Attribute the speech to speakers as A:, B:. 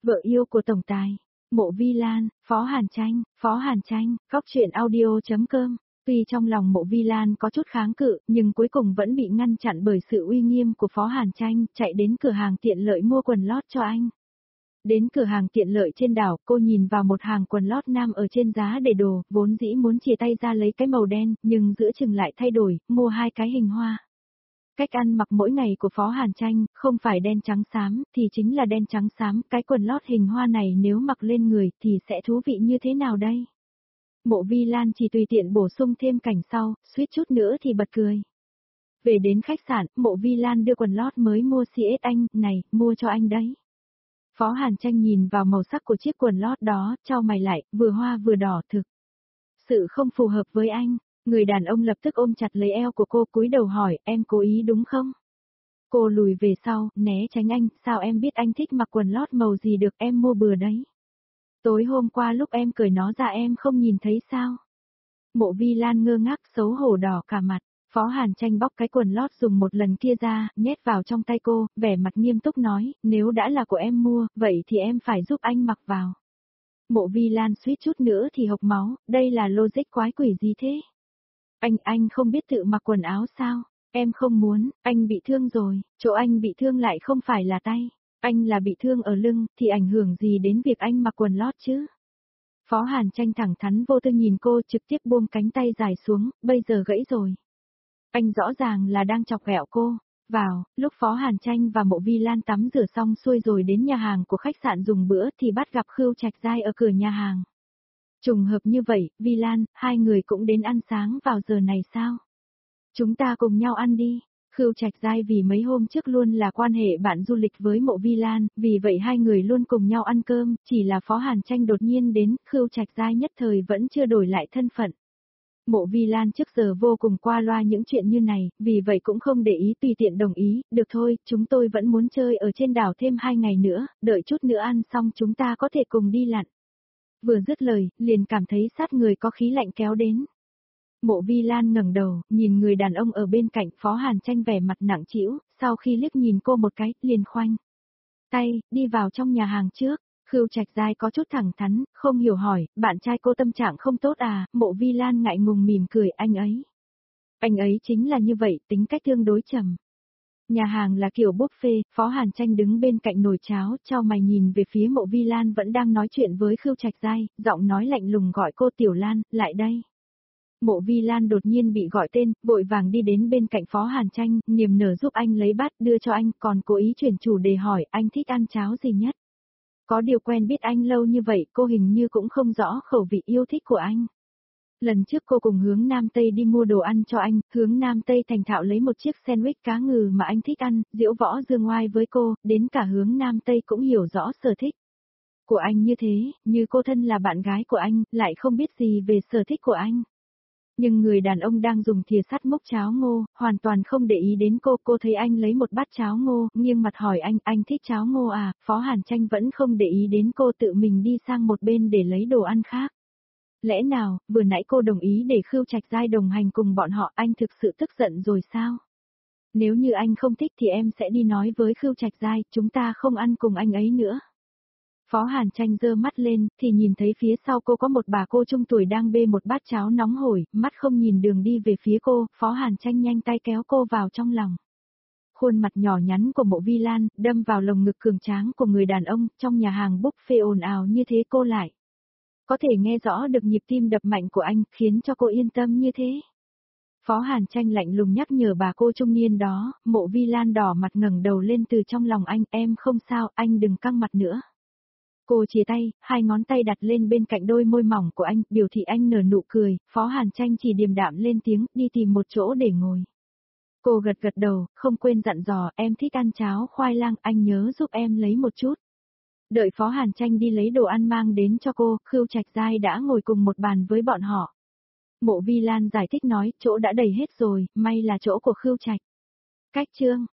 A: Vợ yêu của tổng tài, Mộ Vi Lan, Phó Hàn Tranh, Cóc truyện audio.com. Tuy trong lòng Mộ Vi Lan có chút kháng cự, nhưng cuối cùng vẫn bị ngăn chặn bởi sự uy nghiêm của Phó Hàn Tranh, chạy đến cửa hàng tiện lợi mua quần lót cho anh. Đến cửa hàng tiện lợi trên đảo, cô nhìn vào một hàng quần lót nam ở trên giá để đồ, vốn dĩ muốn chìa tay ra lấy cái màu đen, nhưng giữa chừng lại thay đổi, mua hai cái hình hoa. Cách ăn mặc mỗi ngày của Phó Hàn Tranh, không phải đen trắng xám, thì chính là đen trắng xám, cái quần lót hình hoa này nếu mặc lên người thì sẽ thú vị như thế nào đây? Mộ Vi Lan chỉ tùy tiện bổ sung thêm cảnh sau, suýt chút nữa thì bật cười. Về đến khách sạn, Mộ Vi Lan đưa quần lót mới mua CS anh, này, mua cho anh đấy. Phó Hàn Tranh nhìn vào màu sắc của chiếc quần lót đó, chau mày lại, vừa hoa vừa đỏ thực. Sự không phù hợp với anh. Người đàn ông lập tức ôm chặt lấy eo của cô, cúi đầu hỏi, em cố ý đúng không? Cô lùi về sau, né tránh anh, sao em biết anh thích mặc quần lót màu gì được, em mua bừa đấy. Tối hôm qua lúc em cởi nó ra em không nhìn thấy sao? Mộ Vi Lan ngơ ngác xấu hổ đỏ cả mặt, Phó Hàn Tranh bóc cái quần lót dùng một lần kia ra, nhét vào trong tay cô, vẻ mặt nghiêm túc nói, nếu đã là của em mua, vậy thì em phải giúp anh mặc vào. Mộ Vi Lan suýt chút nữa thì hộc máu, đây là logic quái quỷ gì thế? Anh không biết tự mặc quần áo sao? Em không muốn, anh bị thương rồi, chỗ anh bị thương lại không phải là tay. Anh là bị thương ở lưng, thì ảnh hưởng gì đến việc anh mặc quần lót chứ? Phó Hàn Tranh thẳng thắn vô tư nhìn cô trực tiếp buông cánh tay dài xuống, bây giờ gãy rồi. Anh rõ ràng là đang chọc ghẹo cô. Vào, lúc Phó Hàn Tranh và Mộ Vi Lan tắm rửa xong xuôi rồi đến nhà hàng của khách sạn dùng bữa thì bắt gặp Khưu Trạch Giai ở cửa nhà hàng. Trùng hợp như vậy, Vi Lan, hai người cũng đến ăn sáng vào giờ này sao? Chúng ta cùng nhau ăn đi. Khưu Trạch Giai vì mấy hôm trước luôn là quan hệ bạn du lịch với Mộ Vi Lan, vì vậy hai người luôn cùng nhau ăn cơm, chỉ là Phó Hàn Tranh đột nhiên đến, Khưu Trạch Giai nhất thời vẫn chưa đổi lại thân phận. Mộ Vi Lan trước giờ vô cùng qua loa những chuyện như này, vì vậy cũng không để ý tùy tiện đồng ý, được thôi, chúng tôi vẫn muốn chơi ở trên đảo thêm 2 ngày nữa, đợi chút nữa ăn xong chúng ta có thể cùng đi lặn. Vừa dứt lời, liền cảm thấy sát người có khí lạnh kéo đến. Mộ Vi Lan ngẩng đầu, nhìn người đàn ông ở bên cạnh Phó Hàn Tranh vẻ mặt nặng trĩu, sau khi liếc nhìn cô một cái, liền khoanh tay, đi vào trong nhà hàng trước. Khưu Trạch Giai có chút thẳng thắn, không hiểu hỏi, bạn trai cô tâm trạng không tốt à? Mộ Vi Lan ngại ngùng mỉm cười, anh ấy chính là như vậy, tính cách tương đối trầm. Nhà hàng là kiểu buffet, Phó Hàn Tranh đứng bên cạnh nồi cháo, chau mày nhìn về phía Mộ Vi Lan vẫn đang nói chuyện với Khưu Trạch Giai, giọng nói lạnh lùng gọi cô Tiểu Lan, lại đây. Mộ Vi Lan đột nhiên bị gọi tên, vội vàng đi đến bên cạnh Phó Hàn Tranh, niềm nở giúp anh lấy bát đưa cho anh, còn cố ý chuyển chủ đề hỏi anh thích ăn cháo gì nhất. Có điều quen biết anh lâu như vậy, cô hình như cũng không rõ khẩu vị yêu thích của anh. Lần trước cô cùng Hướng Nam Tây đi mua đồ ăn cho anh, Hướng Nam Tây thành thạo lấy một chiếc sandwich cá ngừ mà anh thích ăn, diễu võ dương oai với cô, đến cả Hướng Nam Tây cũng hiểu rõ sở thích của anh như thế, như cô thân là bạn gái của anh, lại không biết gì về sở thích của anh. Nhưng người đàn ông đang dùng thìa sắt múc cháo ngô, hoàn toàn không để ý đến cô thấy anh lấy một bát cháo ngô, nghiêng mặt hỏi anh thích cháo ngô à? Phó Hàn Tranh vẫn không để ý đến cô, tự mình đi sang một bên để lấy đồ ăn khác. Lẽ nào, vừa nãy cô đồng ý để Khưu Trạch Giai đồng hành cùng bọn họ, anh thực sự tức giận rồi sao? Nếu như anh không thích thì em sẽ đi nói với Khưu Trạch Giai, chúng ta không ăn cùng anh ấy nữa. Phó Hàn Tranh giơ mắt lên, thì nhìn thấy phía sau cô có một bà cô trung tuổi đang bê một bát cháo nóng hổi, mắt không nhìn đường đi về phía cô, Phó Hàn Tranh nhanh tay kéo cô vào trong lòng. Khuôn mặt nhỏ nhắn của Mộ Vi Lan, đâm vào lồng ngực cường tráng của người đàn ông, trong nhà hàng buffet ồn ào như thế cô lại có thể nghe rõ được nhịp tim đập mạnh của anh, khiến cho cô yên tâm như thế. Phó Hàn Tranh lạnh lùng nhắc nhở bà cô trung niên đó, Mộ Vi Lan đỏ mặt ngẩng đầu lên từ trong lòng anh, em không sao, anh đừng căng mặt nữa. Cô chìa tay, hai ngón tay đặt lên bên cạnh đôi môi mỏng của anh, biểu thị anh nở nụ cười, Phó Hàn Tranh chỉ điềm đạm lên tiếng, đi tìm một chỗ để ngồi. Cô gật gật đầu, không quên dặn dò, em thích ăn cháo khoai lang, anh nhớ giúp em lấy một chút. Đợi Phó Hàn Tranh đi lấy đồ ăn mang đến cho cô, Khưu Trạch Giai đã ngồi cùng một bàn với bọn họ. Mộ Vi Lan giải thích nói, chỗ đã đầy hết rồi, may là chỗ của Khưu Trạch. Cách chương.